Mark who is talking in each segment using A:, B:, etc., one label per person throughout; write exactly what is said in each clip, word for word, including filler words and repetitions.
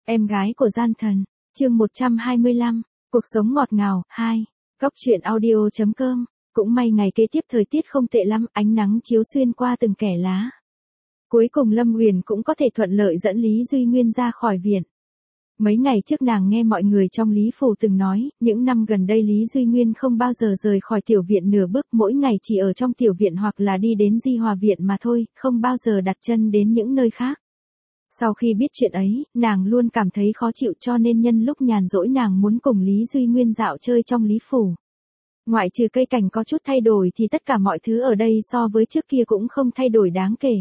A: Em gái của gian thần, chương một trăm hai mươi lăm, cuộc sống ngọt ngào, hai, Góc truyện audio chấm com, cũng may ngày kế tiếp thời tiết không tệ lắm, ánh nắng chiếu xuyên qua từng kẽ lá. Cuối cùng Lâm Uyển cũng có thể thuận lợi dẫn Lý Duy Nguyên ra khỏi viện. Mấy ngày trước nàng nghe mọi người trong Lý Phủ từng nói, những năm gần đây Lý Duy Nguyên không bao giờ rời khỏi tiểu viện nửa bước, mỗi ngày chỉ ở trong tiểu viện hoặc là đi đến Di Hòa viện mà thôi, không bao giờ đặt chân đến những nơi khác. Sau khi biết chuyện ấy, nàng luôn cảm thấy khó chịu, cho nên nhân lúc nhàn rỗi nàng muốn cùng Lý Duy Nguyên dạo chơi trong Lý Phủ. Ngoại trừ cây cảnh có chút thay đổi thì tất cả mọi thứ ở đây so với trước kia cũng không thay đổi đáng kể.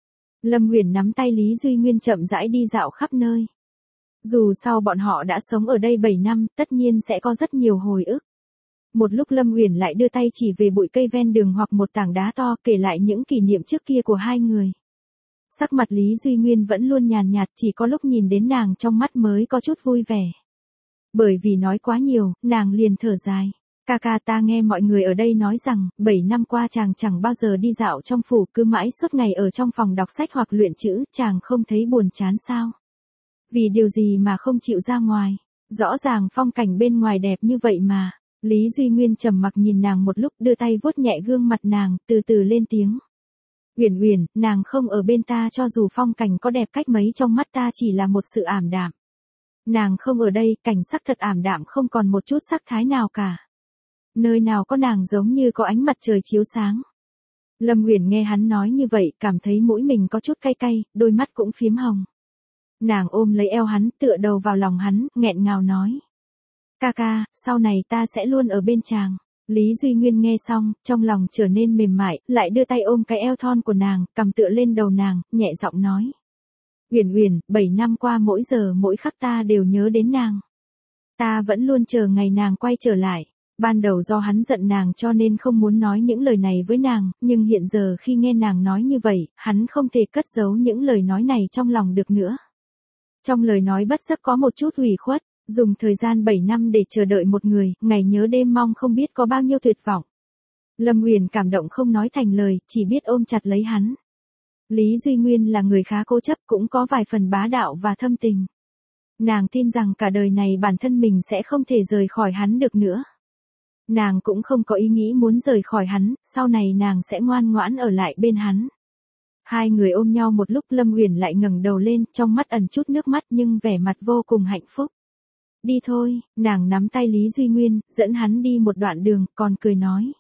A: Lâm Uyển nắm tay Lý Duy Nguyên chậm rãi đi dạo khắp nơi. Dù sao bọn họ đã sống ở đây bảy năm, tất nhiên sẽ có rất nhiều hồi ức. Một lúc Lâm Uyển lại đưa tay chỉ về bụi cây ven đường hoặc một tảng đá to, kể lại những kỷ niệm trước kia của hai người. Sắc mặt Lý Duy Nguyên vẫn luôn nhàn nhạt, chỉ có lúc nhìn đến nàng trong mắt mới có chút vui vẻ. Bởi vì nói quá nhiều, nàng liền thở dài. Ca ca, ta nghe mọi người ở đây nói rằng, bảy năm qua chàng chẳng bao giờ đi dạo trong phủ, cứ mãi suốt ngày ở trong phòng đọc sách hoặc luyện chữ, chàng không thấy buồn chán sao? Vì điều gì mà không chịu ra ngoài? Rõ ràng phong cảnh bên ngoài đẹp như vậy mà. Lý Duy Nguyên trầm mặc nhìn nàng một lúc, đưa tay vuốt nhẹ gương mặt nàng, từ từ lên tiếng. Uyển Uyển, nàng không ở bên ta, cho dù phong cảnh có đẹp cách mấy trong mắt ta chỉ là một sự ảm đạm. Nàng không ở đây, cảnh sắc thật ảm đạm, không còn một chút sắc thái nào cả. Nơi nào có nàng giống như có ánh mặt trời chiếu sáng. Lâm Uyển nghe hắn nói như vậy, cảm thấy mũi mình có chút cay cay, đôi mắt cũng phím hồng. Nàng ôm lấy eo hắn, tựa đầu vào lòng hắn, nghẹn ngào nói. Ca ca, sau này ta sẽ luôn ở bên chàng. Lý Duy Nguyên nghe xong, trong lòng trở nên mềm mại, lại đưa tay ôm cái eo thon của nàng, cầm tựa lên đầu nàng, nhẹ giọng nói. Uyển Uyển, bảy năm qua mỗi giờ mỗi khắc ta đều nhớ đến nàng. Ta vẫn luôn chờ ngày nàng quay trở lại. Ban đầu do hắn giận nàng cho nên không muốn nói những lời này với nàng, nhưng hiện giờ khi nghe nàng nói như vậy, hắn không thể cất giấu những lời nói này trong lòng được nữa. Trong lời nói bất giác có một chút ủy khuất. Dùng thời gian bảy năm để chờ đợi một người, ngày nhớ đêm mong không biết có bao nhiêu tuyệt vọng. Lâm Uyển cảm động không nói thành lời, chỉ biết ôm chặt lấy hắn. Lý Duy Nguyên là người khá cố chấp, cũng có vài phần bá đạo và thâm tình. Nàng tin rằng cả đời này bản thân mình sẽ không thể rời khỏi hắn được nữa. Nàng cũng không có ý nghĩ muốn rời khỏi hắn, sau này nàng sẽ ngoan ngoãn ở lại bên hắn. Hai người ôm nhau một lúc, Lâm Uyển lại ngẩng đầu lên, trong mắt ẩn chút nước mắt nhưng vẻ mặt vô cùng hạnh phúc. Đi thôi, nàng nắm tay Lý Duy Nguyên, dẫn hắn đi một đoạn đường, còn cười nói.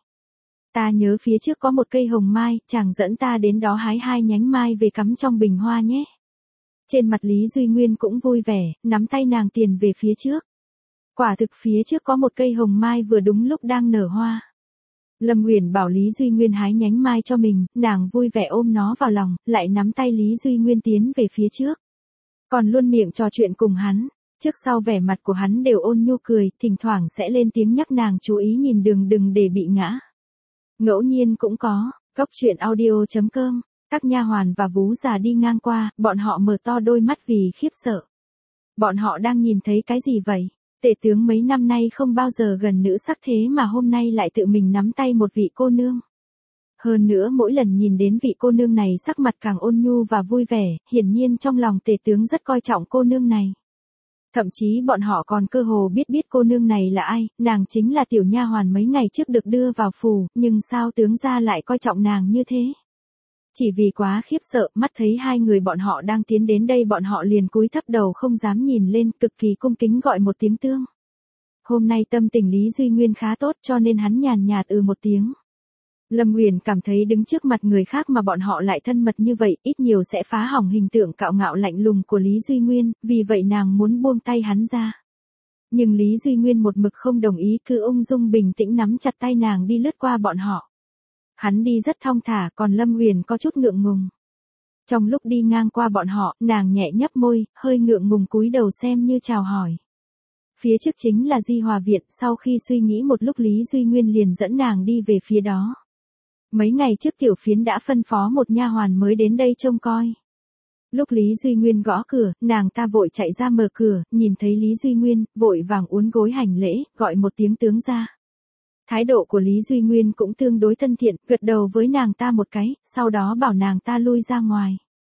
A: Ta nhớ phía trước có một cây hồng mai, chàng dẫn ta đến đó hái hai nhánh mai về cắm trong bình hoa nhé. Trên mặt Lý Duy Nguyên cũng vui vẻ, nắm tay nàng tiền về phía trước. Quả thực phía trước có một cây hồng mai vừa đúng lúc đang nở hoa. Lâm Uyển bảo Lý Duy Nguyên hái nhánh mai cho mình, nàng vui vẻ ôm nó vào lòng, lại nắm tay Lý Duy Nguyên tiến về phía trước. Còn luôn miệng trò chuyện cùng hắn. Trước sau vẻ mặt của hắn đều ôn nhu cười, thỉnh thoảng sẽ lên tiếng nhắc nàng chú ý nhìn đường đừng để bị ngã. Ngẫu nhiên cũng có, Góc truyện audio chấm com, các nha hoàn và vú già đi ngang qua, bọn họ mở to đôi mắt vì khiếp sợ. Bọn họ đang nhìn thấy cái gì vậy? Tể tướng mấy năm nay không bao giờ gần nữ sắc thế mà hôm nay lại tự mình nắm tay một vị cô nương. Hơn nữa mỗi lần nhìn đến vị cô nương này sắc mặt càng ôn nhu và vui vẻ, hiển nhiên trong lòng tể tướng rất coi trọng cô nương này. Thậm chí bọn họ còn cơ hồ biết biết cô nương này là ai, nàng chính là tiểu nha hoàn mấy ngày trước được đưa vào phủ, nhưng sao tướng gia lại coi trọng nàng như thế? Chỉ vì quá khiếp sợ, mắt thấy hai người bọn họ đang tiến đến đây, bọn họ liền cúi thấp đầu không dám nhìn lên, cực kỳ cung kính gọi một tiếng tương. Hôm nay tâm tình Lý Duy Nguyên khá tốt cho nên hắn nhàn nhạt ừ một tiếng. Lâm Uyển cảm thấy đứng trước mặt người khác mà bọn họ lại thân mật như vậy, ít nhiều sẽ phá hỏng hình tượng cạo ngạo lạnh lùng của Lý Duy Nguyên, vì vậy nàng muốn buông tay hắn ra. Nhưng Lý Duy Nguyên một mực không đồng ý, cứ ung dung bình tĩnh nắm chặt tay nàng đi lướt qua bọn họ. Hắn đi rất thong thả, còn Lâm Uyển có chút ngượng ngùng. Trong lúc đi ngang qua bọn họ, nàng nhẹ nhấp môi, hơi ngượng ngùng cúi đầu xem như chào hỏi. Phía trước chính là Di Hòa viện, sau khi suy nghĩ một lúc Lý Duy Nguyên liền dẫn nàng đi về phía đó. Mấy ngày trước tiểu phiến đã phân phó một nha hoàn mới đến đây trông coi. Lúc Lý Duy Nguyên gõ cửa, nàng ta vội chạy ra mở cửa, nhìn thấy Lý Duy Nguyên, vội vàng uốn gối hành lễ, gọi một tiếng tướng ra. Thái độ của Lý Duy Nguyên cũng tương đối thân thiện, gật đầu với nàng ta một cái, sau đó bảo nàng ta lui ra ngoài.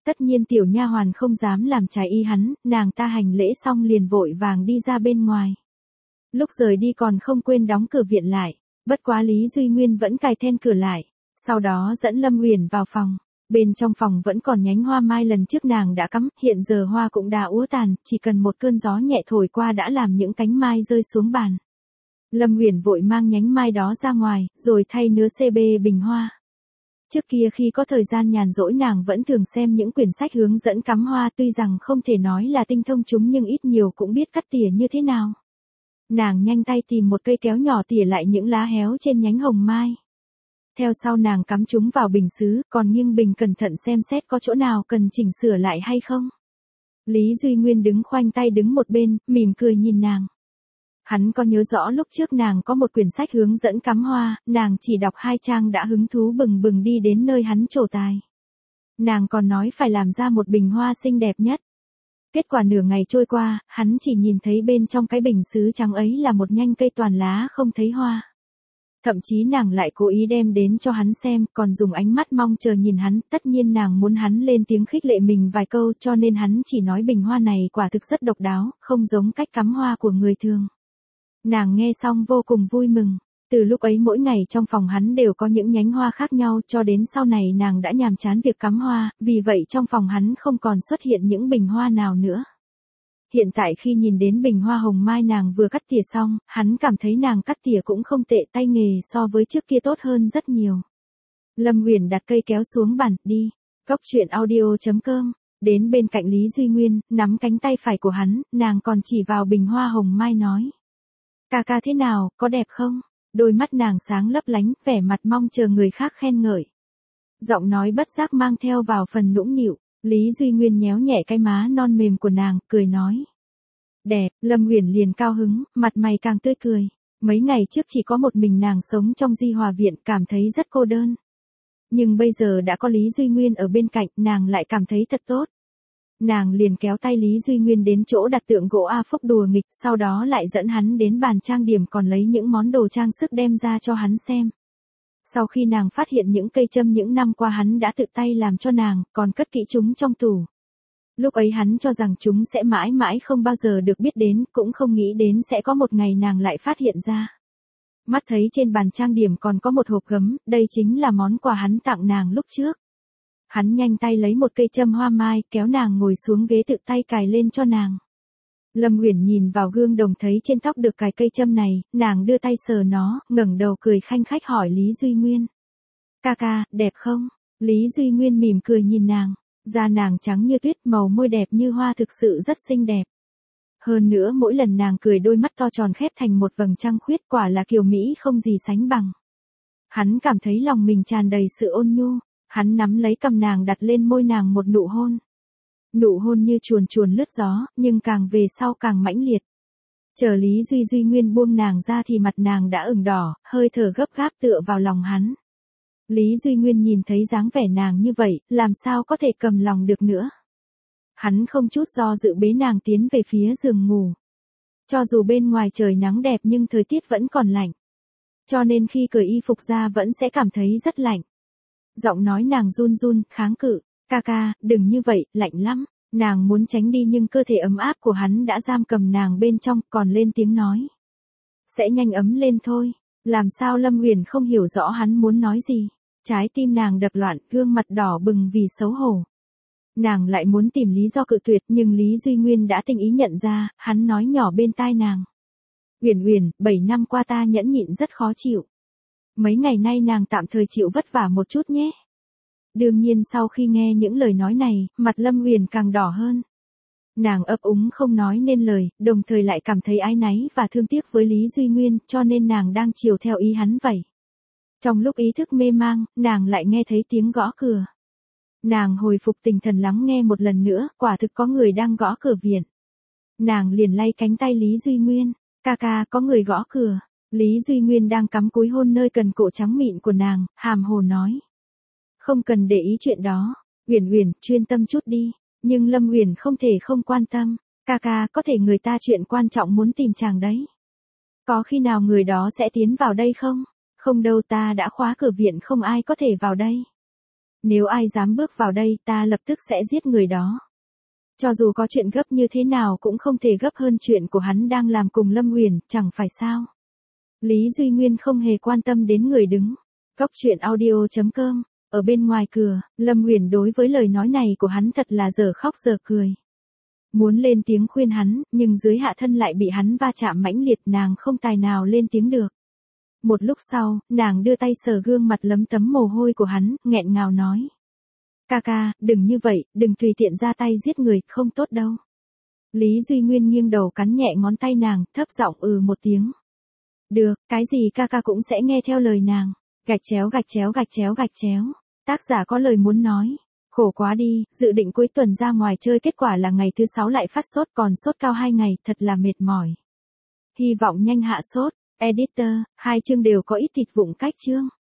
A: Tất nhiên tiểu nha hoàn không dám làm trái ý hắn, nàng ta hành lễ xong liền vội vàng đi ra bên ngoài. Lúc rời đi còn không quên đóng cửa viện lại, bất quá Lý Duy Nguyên vẫn cài then cửa lại, sau đó dẫn Lâm Uyển vào phòng. Bên trong phòng vẫn còn nhánh hoa mai lần trước nàng đã cắm, hiện giờ hoa cũng đã úa tàn, chỉ cần một cơn gió nhẹ thổi qua đã làm những cánh mai rơi xuống bàn. Lâm Uyển vội mang nhánh mai đó ra ngoài, rồi thay nứa xê bê bình hoa. Trước kia khi có thời gian nhàn rỗi nàng vẫn thường xem những quyển sách hướng dẫn cắm hoa, tuy rằng không thể nói là tinh thông chúng nhưng ít nhiều cũng biết cắt tỉa như thế nào. Nàng nhanh tay tìm một cây kéo nhỏ tỉa lại những lá héo trên nhánh hồng mai. Theo sau nàng cắm chúng vào bình sứ, còn nghiêng bình cẩn thận xem xét có chỗ nào cần chỉnh sửa lại hay không. Lý Duy Nguyên đứng khoanh tay đứng một bên, mỉm cười nhìn nàng. Hắn có nhớ rõ lúc trước nàng có một quyển sách hướng dẫn cắm hoa, nàng chỉ đọc hai trang đã hứng thú bừng bừng đi đến nơi hắn trổ tài. Nàng còn nói phải làm ra một bình hoa xinh đẹp nhất. Kết quả nửa ngày trôi qua, hắn chỉ nhìn thấy bên trong cái bình sứ trắng ấy là một nhánh cây toàn lá không thấy hoa. Thậm chí nàng lại cố ý đem đến cho hắn xem, còn dùng ánh mắt mong chờ nhìn hắn, tất nhiên nàng muốn hắn lên tiếng khích lệ mình vài câu cho nên hắn chỉ nói bình hoa này quả thực rất độc đáo, không giống cách cắm hoa của người thường. Nàng nghe xong vô cùng vui mừng, từ lúc ấy mỗi ngày trong phòng hắn đều có những nhánh hoa khác nhau cho đến sau này nàng đã nhàm chán việc cắm hoa, vì vậy trong phòng hắn không còn xuất hiện những bình hoa nào nữa. Hiện tại khi nhìn đến bình hoa hồng mai nàng vừa cắt tỉa xong, hắn cảm thấy nàng cắt tỉa cũng không tệ, tay nghề so với trước kia tốt hơn rất nhiều. Lâm Uyển đặt cây kéo xuống bàn, đi. Cốc truyện audio chấm com, đến bên cạnh Lý Duy Nguyên, nắm cánh tay phải của hắn, nàng còn chỉ vào bình hoa hồng mai nói. Ca ca thế nào, có đẹp không? Đôi mắt nàng sáng lấp lánh, vẻ mặt mong chờ người khác khen ngợi. Giọng nói bất giác mang theo vào phần nũng nịu. Lý Duy Nguyên nhéo nhẹ cái má non mềm của nàng, cười nói. Đẹp, Lâm Uyển liền cao hứng, mặt mày càng tươi cười. Mấy ngày trước chỉ có một mình nàng sống trong Di Hòa Viện, cảm thấy rất cô đơn. Nhưng bây giờ đã có Lý Duy Nguyên ở bên cạnh, nàng lại cảm thấy thật tốt. Nàng liền kéo tay Lý Duy Nguyên đến chỗ đặt tượng gỗ A Phúc đùa nghịch, sau đó lại dẫn hắn đến bàn trang điểm còn lấy những món đồ trang sức đem ra cho hắn xem. Sau khi nàng phát hiện những cây châm những năm qua hắn đã tự tay làm cho nàng, còn cất kỹ chúng trong tủ. Lúc ấy hắn cho rằng chúng sẽ mãi mãi không bao giờ được biết đến, cũng không nghĩ đến sẽ có một ngày nàng lại phát hiện ra. Mắt thấy trên bàn trang điểm còn có một hộp gấm, đây chính là món quà hắn tặng nàng lúc trước. Hắn nhanh tay lấy một cây châm hoa mai, kéo nàng ngồi xuống ghế tự tay cài lên cho nàng. Lâm Uyển nhìn vào gương đồng thấy trên tóc được cài cây châm này, nàng đưa tay sờ nó, ngẩng đầu cười khanh khách hỏi Lý Duy Nguyên. Ca ca, đẹp không? Lý Duy Nguyên mỉm cười nhìn nàng, da nàng trắng như tuyết, màu môi đẹp như hoa, thực sự rất xinh đẹp. Hơn nữa mỗi lần nàng cười đôi mắt to tròn khép thành một vầng trăng khuyết, quả là kiều mỹ không gì sánh bằng. Hắn cảm thấy lòng mình tràn đầy sự ôn nhu, hắn nắm lấy cằm nàng đặt lên môi nàng một nụ hôn. Nụ hôn như chuồn chuồn lướt gió, nhưng càng về sau càng mãnh liệt. Chờ Lý Duy Duy Nguyên buông nàng ra thì mặt nàng đã ửng đỏ, hơi thở gấp gáp tựa vào lòng hắn. Lý Duy Nguyên nhìn thấy dáng vẻ nàng như vậy, làm sao có thể cầm lòng được nữa. Hắn không chút do dự bế nàng tiến về phía giường ngủ. Cho dù bên ngoài trời nắng đẹp nhưng thời tiết vẫn còn lạnh. Cho nên khi cởi y phục ra vẫn sẽ cảm thấy rất lạnh. Giọng nói nàng run run, kháng cự. Ca ca, đừng như vậy, lạnh lắm. Nàng muốn tránh đi nhưng cơ thể ấm áp của hắn đã giam cầm nàng bên trong, còn lên tiếng nói. Sẽ nhanh ấm lên thôi. Làm sao Lâm Uyển không hiểu rõ hắn muốn nói gì. Trái tim nàng đập loạn, gương mặt đỏ bừng vì xấu hổ. Nàng lại muốn tìm lý do cự tuyệt nhưng Lý Duy Nguyên đã tinh ý nhận ra, hắn nói nhỏ bên tai nàng. Uyển Uyển, bảy năm qua ta nhẫn nhịn rất khó chịu. Mấy ngày nay nàng tạm thời chịu vất vả một chút nhé. Đương nhiên sau khi nghe những lời nói này, mặt Lâm Uyển càng đỏ hơn. Nàng ấp úng không nói nên lời, đồng thời lại cảm thấy áy náy và thương tiếc với Lý Duy Nguyên, cho nên nàng đang chiều theo ý hắn vậy. Trong lúc ý thức mê mang, nàng lại nghe thấy tiếng gõ cửa. Nàng hồi phục tinh thần lắng nghe một lần nữa, quả thực có người đang gõ cửa viện. Nàng liền lay cánh tay Lý Duy Nguyên, ca ca có người gõ cửa. Lý Duy Nguyên đang cắm cúi hôn nơi cần cổ trắng mịn của nàng, hàm hồ nói. Không cần để ý chuyện đó, Uyển Uyển, chuyên tâm chút đi. Nhưng Lâm Uyển không thể không quan tâm, ca ca có thể người ta chuyện quan trọng muốn tìm chàng đấy. Có khi nào người đó sẽ tiến vào đây không? Không đâu, ta đã khóa cửa viện không ai có thể vào đây. Nếu ai dám bước vào đây ta lập tức sẽ giết người đó. Cho dù có chuyện gấp như thế nào cũng không thể gấp hơn chuyện của hắn đang làm cùng Lâm Uyển, chẳng phải sao. Lý Duy Nguyên không hề quan tâm đến người đứng. Cốc truyện audio chấm com. Ở bên ngoài cửa, Lâm Uyển đối với lời nói này của hắn thật là dở khóc dở cười. Muốn lên tiếng khuyên hắn, nhưng dưới hạ thân lại bị hắn va chạm mãnh liệt, nàng không tài nào lên tiếng được. Một lúc sau, nàng đưa tay sờ gương mặt lấm tấm mồ hôi của hắn, nghẹn ngào nói. Ca ca, đừng như vậy, đừng tùy tiện ra tay giết người, không tốt đâu. Lý Duy Nguyên nghiêng đầu cắn nhẹ ngón tay nàng, thấp giọng ừ một tiếng. Được, cái gì ca ca cũng sẽ nghe theo lời nàng. Gạch chéo gạch chéo gạch chéo gạch chéo. Tác giả có lời muốn nói. Khổ quá đi, dự định cuối tuần ra ngoài chơi kết quả là ngày thứ sáu lại phát sốt, còn sốt cao hai ngày, thật là mệt mỏi. Hy vọng nhanh hạ sốt. Editor, hai chương đều có ít thịt vụn cách chương.